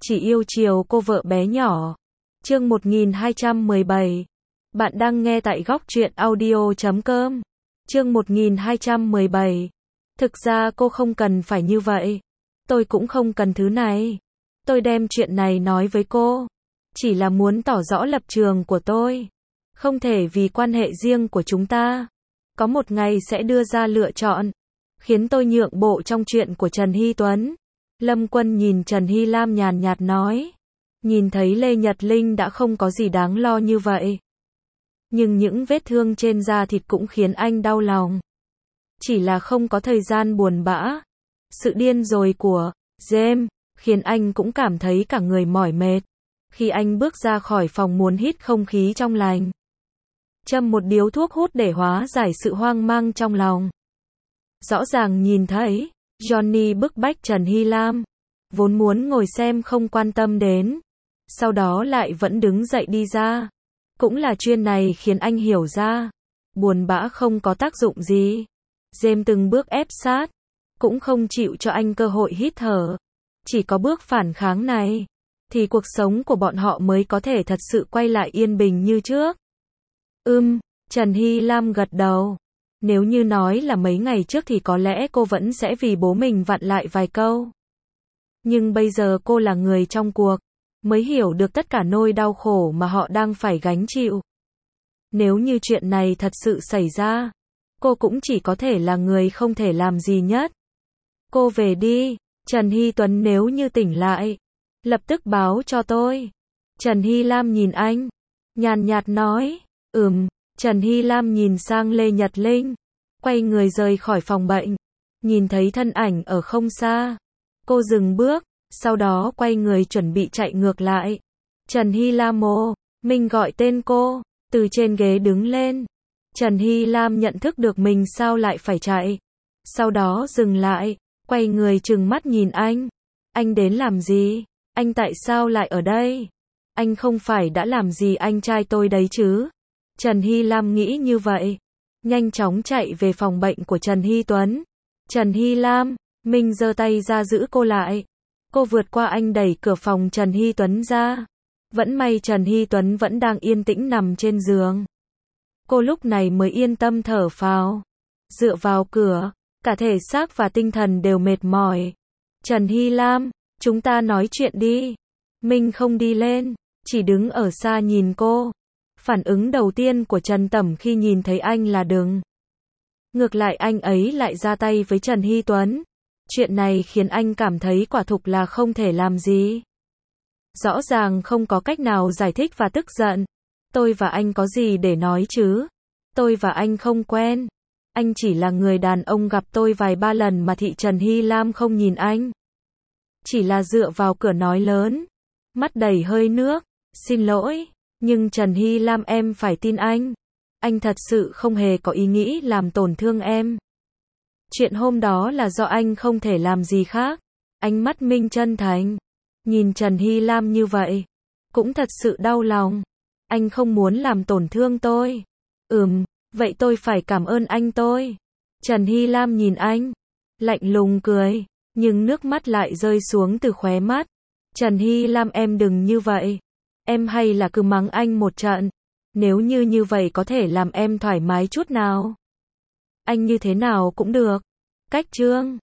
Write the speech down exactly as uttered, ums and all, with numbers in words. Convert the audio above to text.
chỉ yêu chiều cô vợ bé nhỏ. Chương một nghìn hai trăm mười bảy. Bạn đang nghe tại góc truyện audio chấm com. Chương một nghìn hai trăm mười bảy. Thực ra cô không cần phải như vậy. Tôi cũng không cần thứ này. Tôi đem chuyện này nói với cô. Chỉ là muốn tỏ rõ lập trường của tôi. Không thể vì quan hệ riêng của chúng ta. Có một ngày sẽ đưa ra lựa chọn. Khiến tôi nhượng bộ trong chuyện của Trần Hy Tuấn. Lâm Quân nhìn Trần Hy Lam nhàn nhạt nói. Nhìn thấy Lê Nhật Linh đã không có gì đáng lo như vậy. Nhưng những vết thương trên da thịt cũng khiến anh đau lòng. Chỉ là không có thời gian buồn bã. Sự điên rồi của James khiến anh cũng cảm thấy cả người mỏi mệt. Khi anh bước ra khỏi phòng muốn hít không khí trong lành. Châm một điếu thuốc hút để hóa giải sự hoang mang trong lòng. Rõ ràng nhìn thấy, Johnny bức bách Trần Hy Lam. Vốn muốn ngồi xem không quan tâm đến. Sau đó lại vẫn đứng dậy đi ra. Cũng là chuyện này khiến anh hiểu ra. Buồn bã không có tác dụng gì. James từng bước ép sát. Cũng không chịu cho anh cơ hội hít thở. Chỉ có bước phản kháng này. Thì cuộc sống của bọn họ mới có thể thật sự quay lại yên bình như trước. Ừm, Trần Hy Lam gật đầu. Nếu như nói là mấy ngày trước thì có lẽ cô vẫn sẽ vì bố mình vặn lại vài câu. Nhưng bây giờ cô là người trong cuộc. Mới hiểu được tất cả nỗi đau khổ mà họ đang phải gánh chịu. Nếu như chuyện này thật sự xảy ra. Cô cũng chỉ có thể là người không thể làm gì nhất. Cô về đi. Trần Hy Tuấn nếu như tỉnh lại. Lập tức báo cho tôi. Trần Hy Lam nhìn anh. Nhàn nhạt nói. Ừm. Trần Hy Lam nhìn sang Lê Nhật Linh. Quay người rời khỏi phòng bệnh. Nhìn thấy thân ảnh ở không xa. Cô dừng bước. Sau đó quay người chuẩn bị chạy ngược lại. Trần Hy Lam ồ. Mình gọi tên cô. Từ trên ghế đứng lên. Trần Hy Lam nhận thức được mình sao lại phải chạy. Sau đó dừng lại. Quay người trừng mắt nhìn anh. Anh đến làm gì? Anh tại sao lại ở đây? Anh không phải đã làm gì anh trai tôi đấy chứ? Trần Hy Lam nghĩ như vậy. Nhanh chóng chạy về phòng bệnh của Trần Hy Tuấn. Trần Hy Lam. Mình giơ tay ra giữ cô lại. Cô vượt qua anh đẩy cửa phòng Trần Hy Tuấn ra. Vẫn may Trần Hy Tuấn vẫn đang yên tĩnh nằm trên giường. Cô lúc này mới yên tâm thở phào. Dựa vào cửa. Cả thể xác và tinh thần đều mệt mỏi. Trần Hy Lam. Chúng ta nói chuyện đi. Mình không đi lên. Chỉ đứng ở xa nhìn cô. Phản ứng đầu tiên của Trần Tẩm khi nhìn thấy anh là đừng. Ngược lại anh ấy lại ra tay với Trần Hy Tuấn. Chuyện này khiến anh cảm thấy quả thực là không thể làm gì. Rõ ràng không có cách nào giải thích và tức giận. Tôi và anh có gì để nói chứ? Tôi và anh không quen. Anh chỉ là người đàn ông gặp tôi vài ba lần mà thị Trần Hy Lam không nhìn anh. Chỉ là dựa vào cửa nói lớn. Mắt đầy hơi nước. Xin lỗi. Nhưng Trần Hy Lam em phải tin anh. Anh thật sự không hề có ý nghĩ làm tổn thương em. Chuyện hôm đó là do anh không thể làm gì khác. Ánh mắt Minh chân thành. Nhìn Trần Hy Lam như vậy. Cũng thật sự đau lòng. Anh không muốn làm tổn thương tôi. Ừm, vậy tôi phải cảm ơn anh tôi. Trần Hy Lam nhìn anh. Lạnh lùng cười. Nhưng nước mắt lại rơi xuống từ khóe mắt. Trần Hy Lam em đừng như vậy. Em hay là cứ mắng anh một trận. Nếu như như vậy có thể làm em thoải mái chút nào. Anh như thế nào cũng được. Cách chương.